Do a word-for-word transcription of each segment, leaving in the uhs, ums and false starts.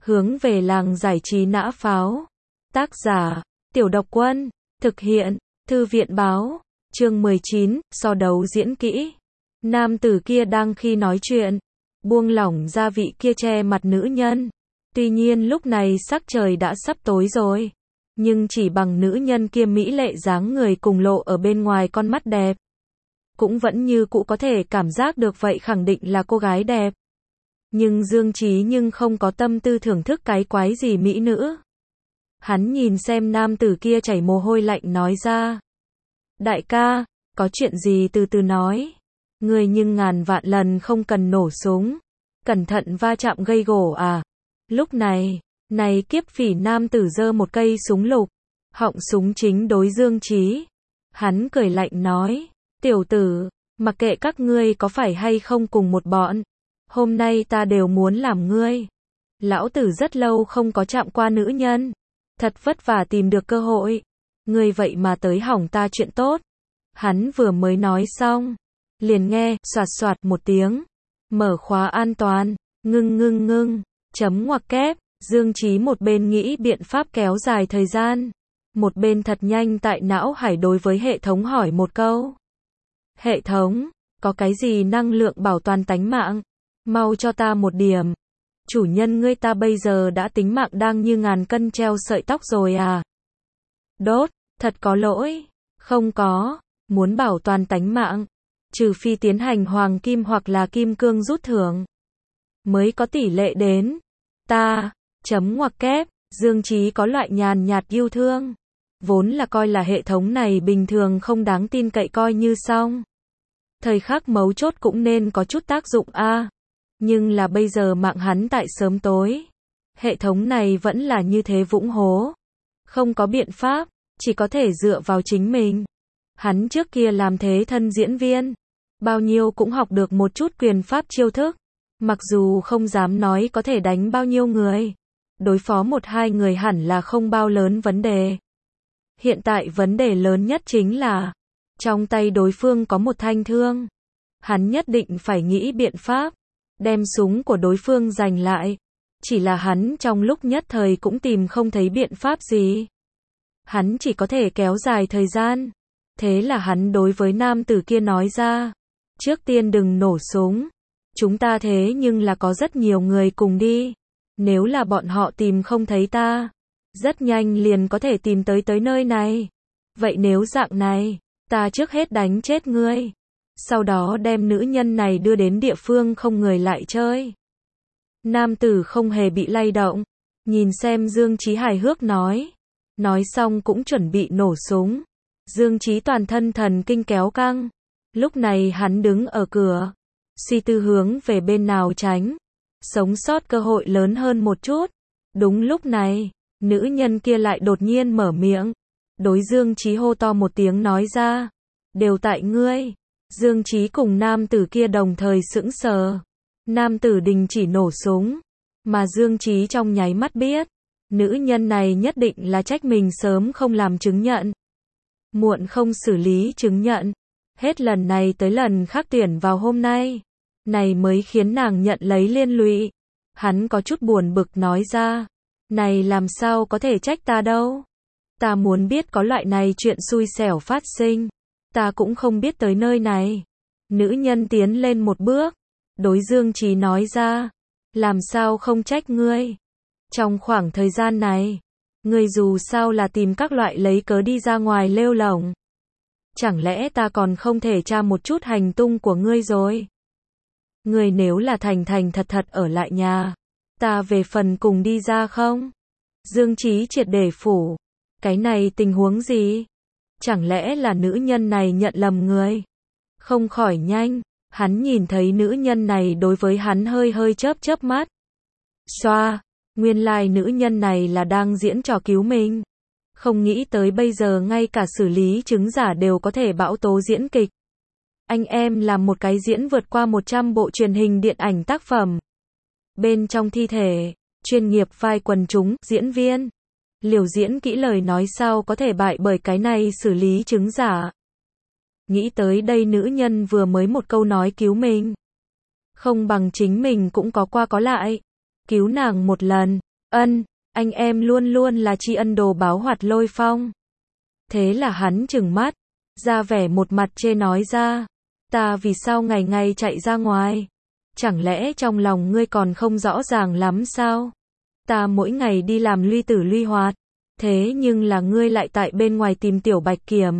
Hướng về làng giải trí nã pháo. Tác giả, Tiểu Độc Quân. Thực hiện, Thư viện báo. Chương mười chín, so đấu diễn kỹ. Nam tử kia đang khi nói chuyện, buông lỏng ra vị kia che mặt nữ nhân. Tuy nhiên lúc này sắc trời đã sắp tối rồi. Nhưng chỉ bằng nữ nhân kia mỹ lệ dáng người cùng lộ ở bên ngoài con mắt đẹp, cũng vẫn như cũ có thể cảm giác được vậy khẳng định là cô gái đẹp. Nhưng Dương Chí nhưng không có tâm tư thưởng thức cái quái gì mỹ nữ. Hắn nhìn xem nam tử kia chảy mồ hôi lạnh nói ra. Đại ca, có chuyện gì từ từ nói. Người nhưng ngàn vạn lần không cần nổ súng. Cẩn thận va chạm gây gổ à. Lúc này, này kiếp phỉ nam tử giơ một cây súng lục. Họng súng chính đối Dương Chí. Hắn cười lạnh nói. Tiểu tử, mặc kệ các ngươi có phải hay không cùng một bọn. Hôm nay ta đều muốn làm ngươi. Lão tử rất lâu không có chạm qua nữ nhân. Thật vất vả tìm được cơ hội. Ngươi vậy mà tới hỏng ta chuyện tốt. Hắn vừa mới nói xong. Liền nghe, soạt soạt một tiếng. Mở khóa an toàn. Ngưng ngưng ngưng. Chấm ngoặc kép. Dương Chí một bên nghĩ biện pháp kéo dài thời gian. Một bên thật nhanh tại não hải đối với hệ thống hỏi một câu. Hệ thống, có cái gì năng lượng bảo toàn tánh mạng? Mau cho ta một điểm. Chủ nhân ngươi ta bây giờ đã tính mạng đang như ngàn cân treo sợi tóc rồi à? Đốt, thật có lỗi. Không có, muốn bảo toàn tánh mạng. Trừ phi tiến hành hoàng kim hoặc là kim cương rút thưởng. Mới có tỷ lệ đến. Ta, chấm ngoặc kép, Dương Chí có loại nhàn nhạt yêu thương. Vốn là coi là hệ thống này bình thường không đáng tin cậy coi như xong. Thời khắc mấu chốt cũng nên có chút tác dụng a. À. Nhưng là bây giờ mạng hắn tại sớm tối. Hệ thống này vẫn là như thế vũng hố. Không có biện pháp, chỉ có thể dựa vào chính mình. Hắn trước kia làm thế thân diễn viên. Bao nhiêu cũng học được một chút quyền pháp chiêu thức. Mặc dù không dám nói có thể đánh bao nhiêu người. Đối phó một hai người hẳn là không bao lớn vấn đề. Hiện tại vấn đề lớn nhất chính là trong tay đối phương có một thanh thương. Hắn nhất định phải nghĩ biện pháp đem súng của đối phương giành lại. Chỉ là hắn trong lúc nhất thời cũng tìm không thấy biện pháp gì. Hắn chỉ có thể kéo dài thời gian. Thế là hắn đối với nam tử kia nói ra. Trước tiên đừng nổ súng. Chúng ta thế nhưng là có rất nhiều người cùng đi. Nếu là bọn họ tìm không thấy ta, rất nhanh liền có thể tìm tới tới nơi này. Vậy nếu dạng này, ta trước hết đánh chết ngươi. Sau đó đem nữ nhân này đưa đến địa phương không người lại chơi. Nam tử không hề bị lay động. Nhìn xem Dương Chí hài hước nói. Nói xong cũng chuẩn bị nổ súng. Dương Chí toàn thân thần kinh kéo căng. Lúc này hắn đứng ở cửa. Suy tư hướng về bên nào tránh. Sống sót cơ hội lớn hơn một chút. Đúng lúc này, nữ nhân kia lại đột nhiên mở miệng. Đối Dương Chí hô to một tiếng nói ra. Đều tại ngươi. Dương Chí cùng nam tử kia đồng thời sững sờ. Nam tử đình chỉ nổ súng. Mà Dương Chí trong nháy mắt biết. Nữ nhân này nhất định là trách mình sớm không làm chứng nhận. Muộn không xử lý chứng nhận. Hết lần này tới lần khác tuyển vào hôm nay. Này mới khiến nàng nhận lấy liên lụy. Hắn có chút buồn bực nói ra. Này làm sao có thể trách ta đâu. Ta muốn biết có loại này chuyện xui xẻo phát sinh. Ta cũng không biết tới nơi này. Nữ nhân tiến lên một bước. Đối Dương Chí nói ra. Làm sao không trách ngươi. Trong khoảng thời gian này. Ngươi dù sao là tìm các loại lấy cớ đi ra ngoài lêu lổng. Chẳng lẽ ta còn không thể tra một chút hành tung của ngươi rồi. Ngươi nếu là thành thành thật thật ở lại nhà. Ta về phần cùng đi ra không? Dương Chí triệt để phủ. Cái này tình huống gì? Chẳng lẽ là nữ nhân này nhận lầm người? Không khỏi nhanh. Hắn nhìn thấy nữ nhân này đối với hắn hơi hơi chớp chớp mắt. Xoa. Nguyên lai nữ nhân này là đang diễn trò cứu mình. Không nghĩ tới bây giờ ngay cả xử lý chứng giả đều có thể bão tố diễn kịch. Anh em làm một cái diễn vượt qua một trăm bộ truyền hình điện ảnh tác phẩm. Bên trong thi thể, chuyên nghiệp vai quần chúng, diễn viên. Liều diễn kỹ lời nói sao có thể bại bởi cái này xử lý chứng giả. Nghĩ tới đây nữ nhân vừa mới một câu nói cứu mình. Không bằng chính mình cũng có qua có lại. Cứu nàng một lần, Ân, anh em luôn luôn là tri ân đồ báo Hoạt Lôi Phong. Thế là hắn trừng mắt, ra vẻ một mặt chê nói ra, ta vì sao ngày ngày chạy ra ngoài? Chẳng lẽ trong lòng ngươi còn không rõ ràng lắm sao? Ta mỗi ngày đi làm luy tử luy hoạt, thế nhưng là ngươi lại tại bên ngoài tìm Tiểu Bạch Kiểm.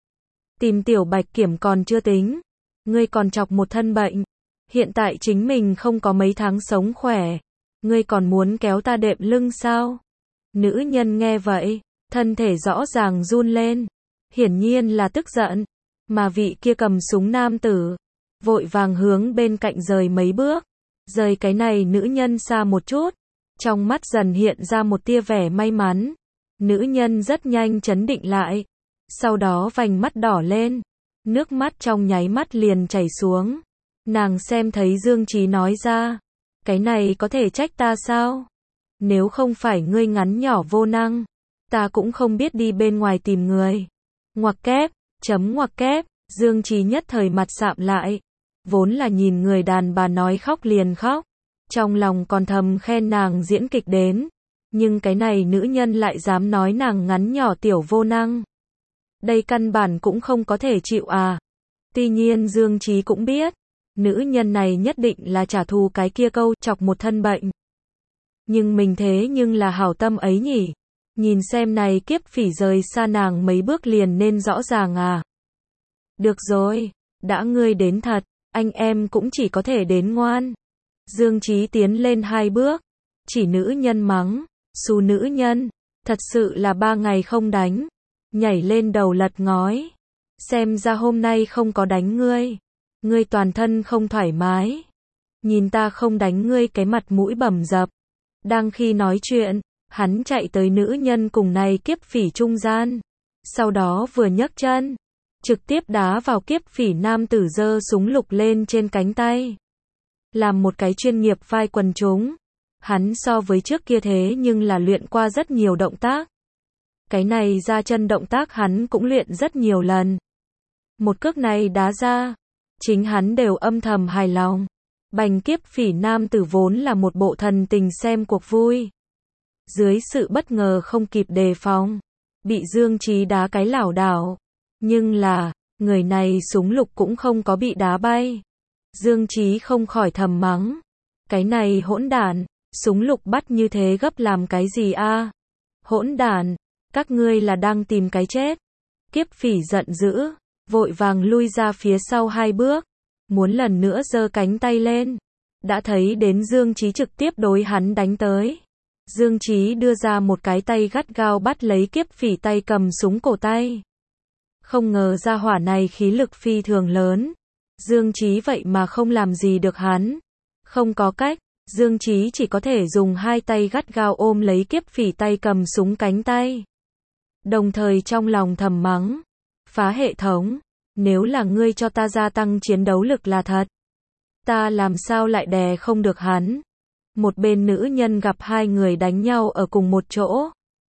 Tìm Tiểu Bạch Kiểm còn chưa tính, ngươi còn chọc một thân bệnh, hiện tại chính mình không có mấy tháng sống khỏe, ngươi còn muốn kéo ta đệm lưng sao? Nữ nhân nghe vậy, thân thể rõ ràng run lên, hiển nhiên là tức giận, mà vị kia cầm súng nam tử, vội vàng hướng bên cạnh rời mấy bước, rời cái này nữ nhân xa một chút, trong mắt dần hiện ra một tia vẻ may mắn. Nữ nhân rất nhanh trấn định lại, sau đó vành mắt đỏ lên, nước mắt trong nháy mắt liền chảy xuống. Nàng xem thấy Dương Chí nói ra, cái này có thể trách ta sao? Nếu không phải ngươi ngắn nhỏ vô năng, ta cũng không biết đi bên ngoài tìm người. Ngoặc kép, chấm ngoặc kép, Dương Chí nhất thời mặt sạm lại, vốn là nhìn người đàn bà nói khóc liền khóc, trong lòng còn thầm khen nàng diễn kịch đến, nhưng cái này nữ nhân lại dám nói nàng ngắn nhỏ tiểu vô năng. Đây căn bản cũng không có thể chịu à. Tuy nhiên Dương Chí cũng biết, nữ nhân này nhất định là trả thù cái kia câu chọc một thân bệnh. Nhưng mình thế nhưng là hảo tâm ấy nhỉ. Nhìn xem này kiếp phỉ rời xa nàng mấy bước liền nên rõ ràng à. Được rồi, đã ngươi đến thật, anh em cũng chỉ có thể đến ngoan. Dương Chí tiến lên hai bước, chỉ nữ nhân mắng, xù nữ nhân, thật sự là ba ngày không đánh, nhảy lên đầu lật ngói. Xem ra hôm nay không có đánh ngươi, ngươi toàn thân không thoải mái. Nhìn ta không đánh ngươi cái mặt mũi bầm dập. Đang khi nói chuyện, hắn chạy tới nữ nhân cùng này kiếp phỉ trung gian. Sau đó vừa nhấc chân, trực tiếp đá vào kiếp phỉ nam tử giơ súng lục lên trên cánh tay. Làm một cái chuyên nghiệp vai quần chúng, hắn so với trước kia thế nhưng là luyện qua rất nhiều động tác. Cái này ra chân động tác hắn cũng luyện rất nhiều lần. Một cước này đá ra, chính hắn đều âm thầm hài lòng. Bành kiếp phỉ nam tử vốn là một bộ thần tình xem cuộc vui. Dưới sự bất ngờ không kịp đề phòng, bị Dương Chí đá cái lảo đảo. Nhưng là, người này súng lục cũng không có bị đá bay. Dương Chí không khỏi thầm mắng. Cái này hỗn đản, súng lục bắt như thế gấp làm cái gì a? Hỗn đản, các ngươi là đang tìm cái chết. Kiếp phỉ giận dữ, vội vàng lui ra phía sau hai bước, muốn lần nữa giơ cánh tay lên. Đã thấy đến Dương Chí trực tiếp đối hắn đánh tới. Dương Chí đưa ra một cái tay gắt gao bắt lấy kiếp phỉ tay cầm súng cổ tay. Không ngờ ra hỏa này khí lực phi thường lớn. Dương Chí vậy mà không làm gì được hắn. Không có cách, Dương Chí chỉ có thể dùng hai tay gắt gao ôm lấy kiếp phỉ tay cầm súng cánh tay. Đồng thời trong lòng thầm mắng, phá hệ thống, nếu là ngươi cho ta gia tăng chiến đấu lực là thật, ta làm sao lại đè không được hắn. Một bên nữ nhân gặp hai người đánh nhau ở cùng một chỗ,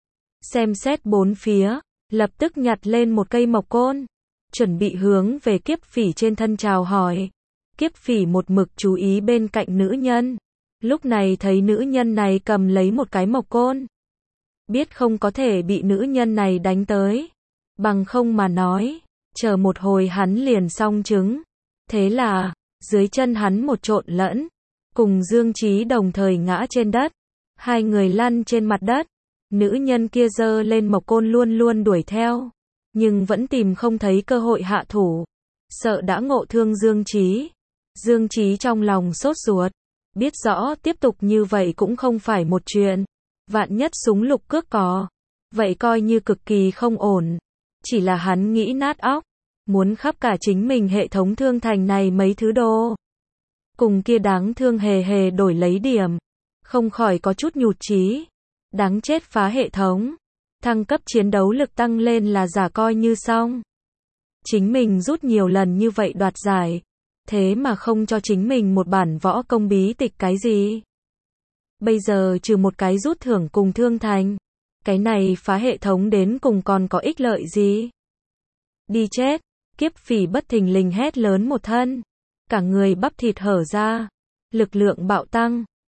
xem xét bốn phía, lập tức nhặt lên một cây mộc côn, chuẩn bị hướng về kiếp phỉ trên thân chào hỏi. Kiếp phỉ một mực chú ý bên cạnh nữ nhân, lúc này thấy nữ nhân này cầm lấy một cái mộc côn, biết không có thể bị nữ nhân này đánh tới, bằng không mà nói, chờ một hồi hắn liền xong trứng. Thế là, dưới chân hắn một trộn lẫn, cùng Dương Chí đồng thời ngã trên đất, hai người lăn trên mặt đất. Nữ nhân kia giơ lên mộc côn luôn luôn đuổi theo, nhưng vẫn tìm không thấy cơ hội hạ thủ, sợ đã ngộ thương Dương Chí. Dương Chí trong lòng sốt ruột, biết rõ tiếp tục như vậy cũng không phải một chuyện, vạn nhất súng lục cước cò, vậy coi như cực kỳ không ổn. Chỉ là hắn nghĩ nát óc, muốn khắp cả chính mình hệ thống thương thành này mấy thứ đồ, cùng kia đáng thương hề hề đổi lấy điểm, không khỏi có chút nhụt chí. Đáng chết phá hệ thống, thăng cấp chiến đấu lực tăng lên là giả coi như xong. Chính mình rút nhiều lần như vậy đoạt giải, thế mà không cho chính mình một bản võ công bí tịch cái gì. Bây giờ trừ một cái rút thưởng cùng thương thành, cái này phá hệ thống đến cùng còn có ích lợi gì? Đi chết, kiếp phỉ bất thình lình hét lớn một thân, cả người bắp thịt hở ra, lực lượng bạo tăng,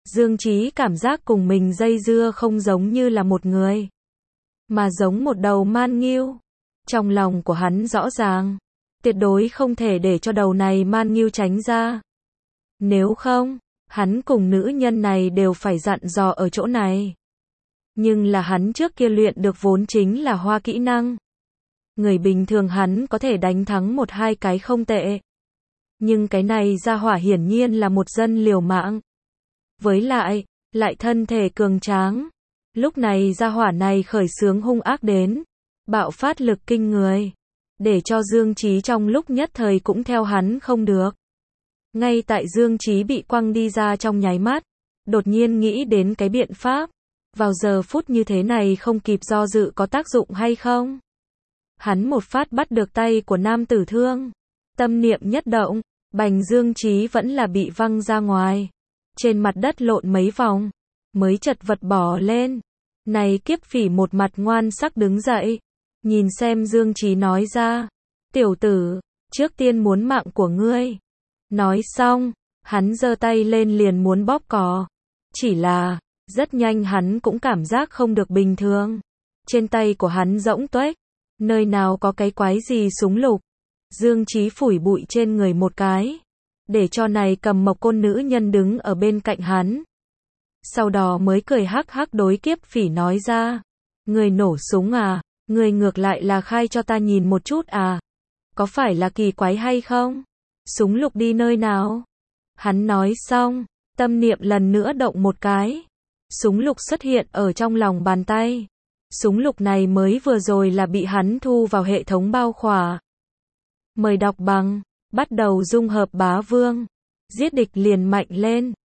Dương Chí cảm giác cùng mình dây dưa không giống như là một người, mà giống một đầu man nghiêu. Trong lòng của hắn rõ ràng, tuyệt đối không thể để cho đầu này man nghiêu tránh ra. Nếu không, hắn cùng nữ nhân này đều phải dặn dò ở chỗ này. Nhưng là hắn trước kia luyện được vốn chính là hoa kỹ năng. Người bình thường hắn có thể đánh thắng một hai cái không tệ. Nhưng cái này ra hỏa hiển nhiên là một dân liều mạng. Với lại, lại thân thể cường tráng. Lúc này ra hỏa này khởi xướng hung ác đến, bạo phát lực kinh người, để cho Dương Chí trong lúc nhất thời cũng theo hắn không được. Ngay tại Dương Chí bị quăng đi ra trong nháy mắt, đột nhiên nghĩ đến cái biện pháp, vào giờ phút như thế này không kịp do dự có tác dụng hay không. Hắn một phát bắt được tay của nam tử thương, tâm niệm nhất động, bành Dương Chí vẫn là bị văng ra ngoài, trên mặt đất lộn mấy vòng, mới chật vật bỏ lên. Này kiếp phỉ một mặt ngoan sắc đứng dậy, nhìn xem Dương Chí nói ra, tiểu tử, trước tiên muốn mạng của ngươi. Nói xong, hắn giơ tay lên liền muốn bóp cò. Chỉ là, rất nhanh hắn cũng cảm giác không được bình thường. Trên tay của hắn rỗng tuếch, nơi nào có cái quái gì súng lục. Dương Chí phủi bụi trên người một cái, để cho này cầm mộc côn nữ nhân đứng ở bên cạnh hắn. Sau đó mới cười hắc hắc đối kiếp phỉ nói ra, người nổ súng à, người ngược lại là khai cho ta nhìn một chút à, có phải là kỳ quái hay không? Súng lục đi nơi nào? Hắn nói xong, tâm niệm lần nữa động một cái, súng lục xuất hiện ở trong lòng bàn tay. Súng lục này mới vừa rồi là bị hắn thu vào hệ thống bao khỏa. Mời đọc bằng, bắt đầu dung hợp bá vương, giết địch liền mạnh lên.